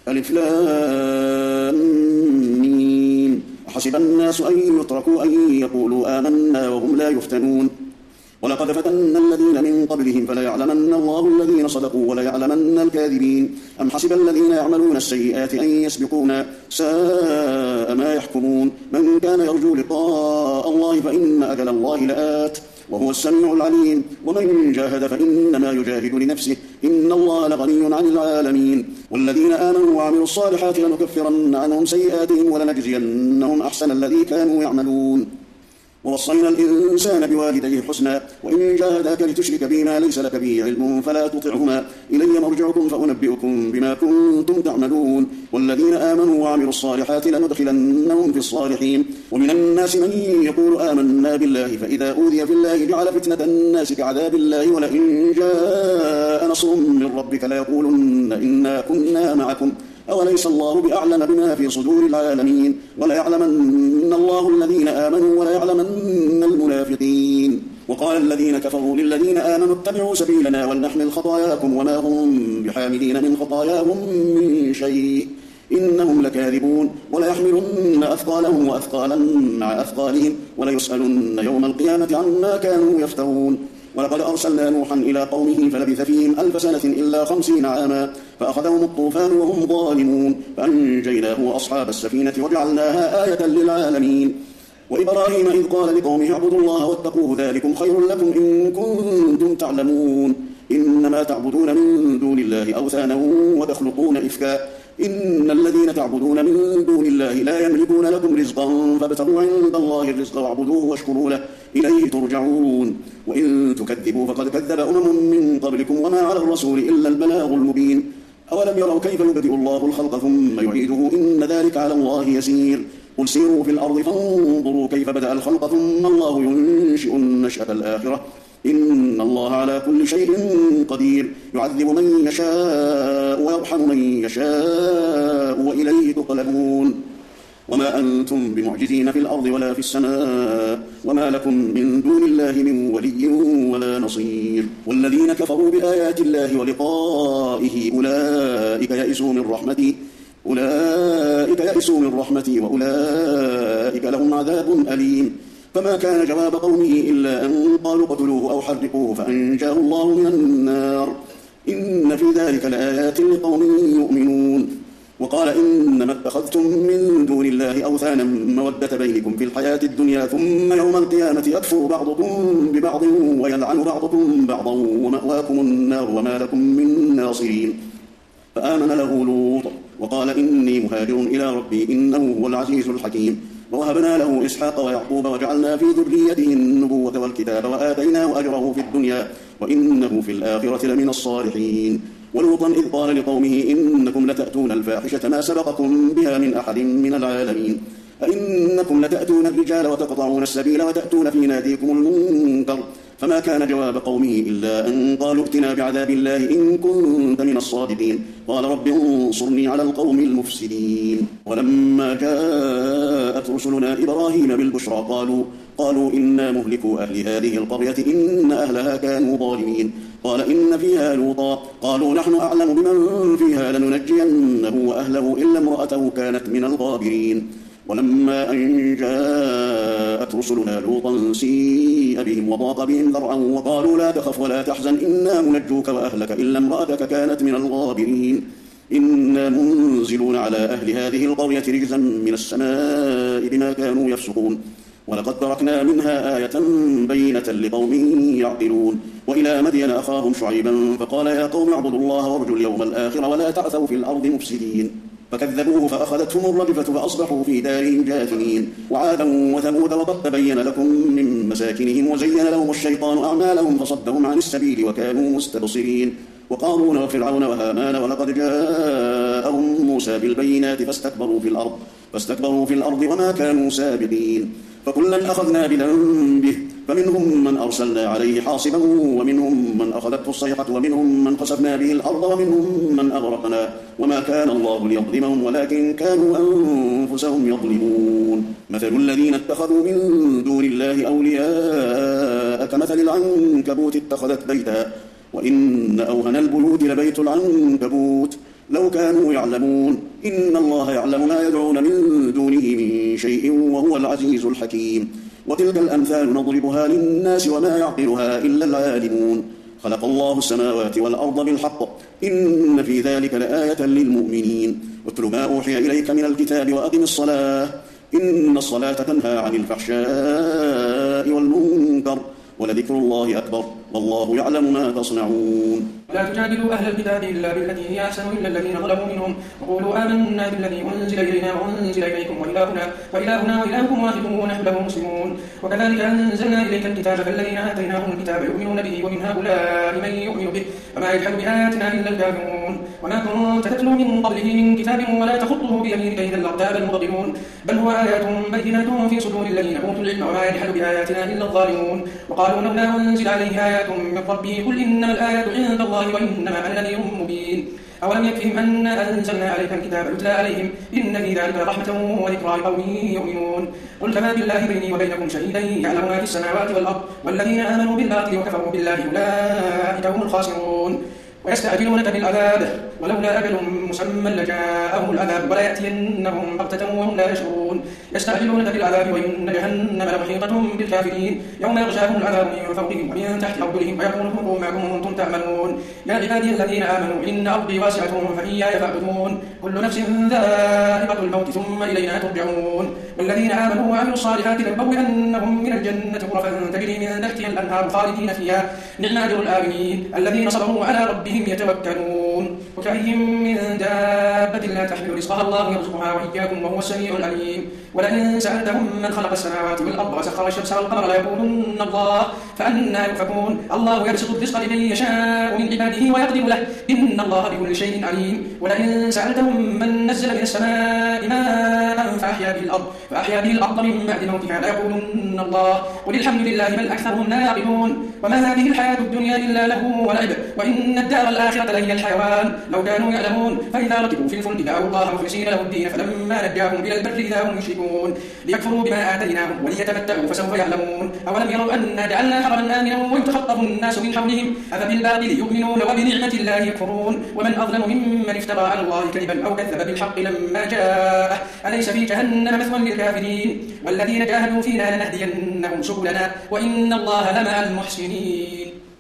ألف لام ميم. حسب الناس أن يتركوا أن يقولوا آمنا وهم لا يفتنون ولقد فتنا الذين من قبلهم فليعلمن الله الذين صدقوا وليعلمن الكاذبين. أم حسب الذين يعملون السيئات أن يسبقونا ساء ما يحكمون. من كان يرجو لقاء الله فإن أجل الله لآت وهو السميع العليم. ومن جاهد فإنما يجاهد لنفسه إن الله لغني عن العالمين. والذين آمنوا وعملوا الصالحات لنكفرن عنهم سيئاتهم ولنجزينهم أحسن الذي كانوا يعملون. ووصينا الإنسان بوالديه حسنا وإن جاهداك لتشرك بما ليس لك به علم فلا تطعهما إلي مرجعكم فأنبئكم بما كنتم تعملون. والذين آمنوا وعملوا الصالحات لندخلنهم في الصالحين. ومن الناس من يقول آمنا بالله فإذا أوذي في الله جعل فتنة الناس كعذاب الله ولئن جاء نصر من ربك ليقولن إنا كنا معكم أوليس الله بأعلم بما في صدور العالمين. وليعلمن الله الذين آمنوا وليعلمن المنافقين. وقال الذين كفروا للذين آمنوا اتبعوا سبيلنا ولنحمل خطاياكم وما هم بحاملين من خطاياهم من شيء إنهم لكاذبون. وليحملن أثقالهم وأثقالا مع أثقالهم وليسألن يوم القيامة عما كانوا يفترون. ولقد أرسلنا نوحا إلى قومه فلبث فيهم 1000 سنة إلا 50 عاما فأخذهم الطوفان وهم ظالمون فأنجيناه وأصحاب السفينة وجعلناها آية للعالمين. وإبراهيم إذ قال لقومه اعبدوا الله واتقوه ذلكم خير لكم إن كنتم تعلمون. إنما تعبدون من دون الله أوثانا وتخلقون إفكا إن الذين تعبدون من دون الله لا يملكون لكم رزقا فابتغوا عند الله الرزق واعبدوه واشكروا له إليه ترجعون. وإن تكذبوا فقد كذب من قبلكم وما على الرسول إلا البلاغ المبين. أولم يروا كيف يبدئ الله الخلق ثم يعيده إن ذلك على الله يسير. قل سيروا في الأرض فانظروا كيف بدأ الخلق ثم الله ينشئ النشأة الآخرة إن الله على كل شيء قدير. يعذب من يشاء ويرحم من يشاء وإليه تقلبون. وما أنتم بمعجزين في الأرض ولا في السماء وما لكم من دون الله من ولي ولا نصير. والذين كفروا بآيات الله ولقائه أولئك يئسوا من رحمتي وأولئك لهم عذاب أليم. فما كان جواب قومه إلا أن قالوا قتلوه أو حرقوه فأنجاه الله من النار إن في ذلك لآيات لقوم يؤمنون. وقال إنما اتخذتم من دون الله أوثانا مودة بينكم في الحياة الدنيا ثم يوم القيامة يكفر بعضكم ببعض ويلعن بعضكم بعضا ومأواكم النار وما لكم من ناصرين. فآمن له لوط وقال إني مهاجر إلى ربي إنه هو العزيز الحكيم. ووهبنا له إسحاق ويعقوب وجعلنا في ذريته النبوة والكتاب وآتيناه أجره في الدنيا وإنه في الآخرة لمن الصالحين. ولوطا إذ قال لقومه إنكم لتأتون الفاحشة ما سبقكم بها من أحد من العالمين أئنكم لتأتون الرجال وتقطعون السبيل وتأتون في ناديكم المنكر. فما كان جواب قومه إلا أن قالوا ائتنا بعذاب الله إن كنت من الصادقين. قال رب انصرني على القوم المفسدين. ولما جاءت رسلنا إبراهيم بالبشرى قالوا إنا مهلكو أهل هذه القرية إن أهلها كانوا ظالمين. قال إن فيها لوطا قالوا نحن أعلم بمن فيها لننجينه وأهله إلا امرأته كانت من الغابرين. ولما أن جاءت رسلنا لوطا سيء بهم وضاق بهم ذرعا وقالوا لا تخف ولا تحزن إنا منجوك وأهلك إلا امرأتك كانت من الغابرين. إنا منزلون على أهل هذه القرية رجزا من السماء بما كانوا يفسقون. ولقد تركنا منها آية بينة لقوم يعقلون. وإلى مدين أخاهم شعيبا فقال يا قوم اعبدوا الله وارجوا اليوم الآخر ولا تعثوا في الأرض مفسدين. فكذبوه فأخذتهم الرجفة فأصبحوا في دارهم جاثمين. وعادا وثمود وقد تبين لكم من مساكنهم وزين لهم الشيطان أعمالهم فصدهم عن السبيل وكانوا مستبصرين. وقارون وفرعون وهامان ولقد جاءهم موسى بالبينات فاستكبروا في الأرض وما كانوا سابقين. فكلا أخذنا بذنبه فمنهم من أرسلنا عليه حاصبا ومنهم من أخذته الصيحة ومنهم من خسفنا به الأرض ومنهم من أغرقنا وما كان الله ليظلمهم ولكن كانوا أنفسهم يظلمون. مثل الذين اتخذوا من دون الله أولياء كمثل العنكبوت اتخذت بيتا وإن أوهن البيوت لبيت العنكبوت لو كانوا يعلمون إن الله يعلم ما يدعون من دونه من شيء وهو العزيز الحكيم وتلك الأمثال نضربها للناس وما يعقلها إلا العالمون خلق الله السماوات والأرض بالحق إن في ذلك لآية للمؤمنين اتل ما أوحي إليك من الكتاب وأقم الصلاة إن الصلاة تنهى عن الفحشاء والمنكر ولذكر الله أكبر والله يعلم ما تصنعون لا تجادلوا أهل الكتاب إلا بالتي هي أحسن إلا الذين ظلموا منهم وقولوا آمنا بالذي أنزل إلينا وأنزل إليكم وإلهنا وإلهكم واحد ونحن له مسلمون وكذلك أنزلنا إليك الكتاب فالذين آتيناهم الكتاب يؤمنون به ومن هؤلاء من يؤمن به وما يجحد بآياتنا إلا الكافرون وما كنت تتلو من قبله من كتاب ولا تخطه بيمينك إذا لارتاب المبطلون بل هو آيات بينات في صدور الذين أوتوا العلم وما يجحد بآياتنا إلا الظالمون وقالوا لولا أنزل عليه آيات من ربه قل إنما الآيات عند الله وإنما أنا نذير مبين أولم يكفهم أنا أنزلنا عليك الكتاب يتلى عليهم إن في ذلك رحمة وذكرى لقوم يؤمنون قل كفى بالله بيني وبينكم شهيدا يعلم ما في السماوات والأرض والذين آمنوا بالباطل وكفروا بالله أولئك هم الخاسرون ويستعجلونك بالعذاب ولولا أجل مسمى لجاءهم العذاب ولا يأتينهم بغتة وهم لا يشعرون يستعجلونك بالعذاب وإن جهنم لمحيطة بالكافرين يوم يغشاهم العذاب من فوقهم ومن تحت أرجلهم ويقول ذوقوا ما كنتم تعملون يا عبادي الذين آمنوا إن أرضي واسعة فإياي فاعبدون كل نفس ذائقة الموت ثم إلينا ترجعون والذين آمنوا وعملوا الصالحات لنبوئنهم من الجنة غرفا تجري من تحتها الأنهار خالدين فيها نعم أجر الآمنين الذين صبروا على ربهم يتوكلون وكأي من دابة لا تحمل رزقها الله يرزقها وإياكم وهو السميع العليم ولئن سألتهم من خلق السماوات والأرض وسخر الشمس والقمر ليقولن الله فأنى يؤفكون الله يبسط الرزق لمن يشاء من عباده ويقدر له إن الله بكل شيء عليم ولئن سألتهم من نزل من السماء ماء فأحيا به الأرض من بعد موتها ليقولن الله قل الحمد لله بل أكثرهم لا يعقلون وما هذه الحياة الدنيا إلا لهو ولعب وإن الدار الآخرة لهي الحيوان لو كانوا يعلمون فإذا ركبوا في الفلك دعوا الله مخلصين له الدين فلما نجاهم إلى البر إذا هم يشركون ليكفروا بما آتيناهم وليتمتعوا فسوف يعلمون أولم يروا أنا جعلنا حرما آمنا ويتخطف الناس من حولهم أفبالباطل يؤمنون وبنعمة الله يكفرون ومن أظلم ممن افترى على الله كذبا أو كذب بالحق لما جاءه أليس في جهنم مثوى للكافرين والذين جاهدوا فينا لنهدينهم سبلنا وإن الله لمع المحسنين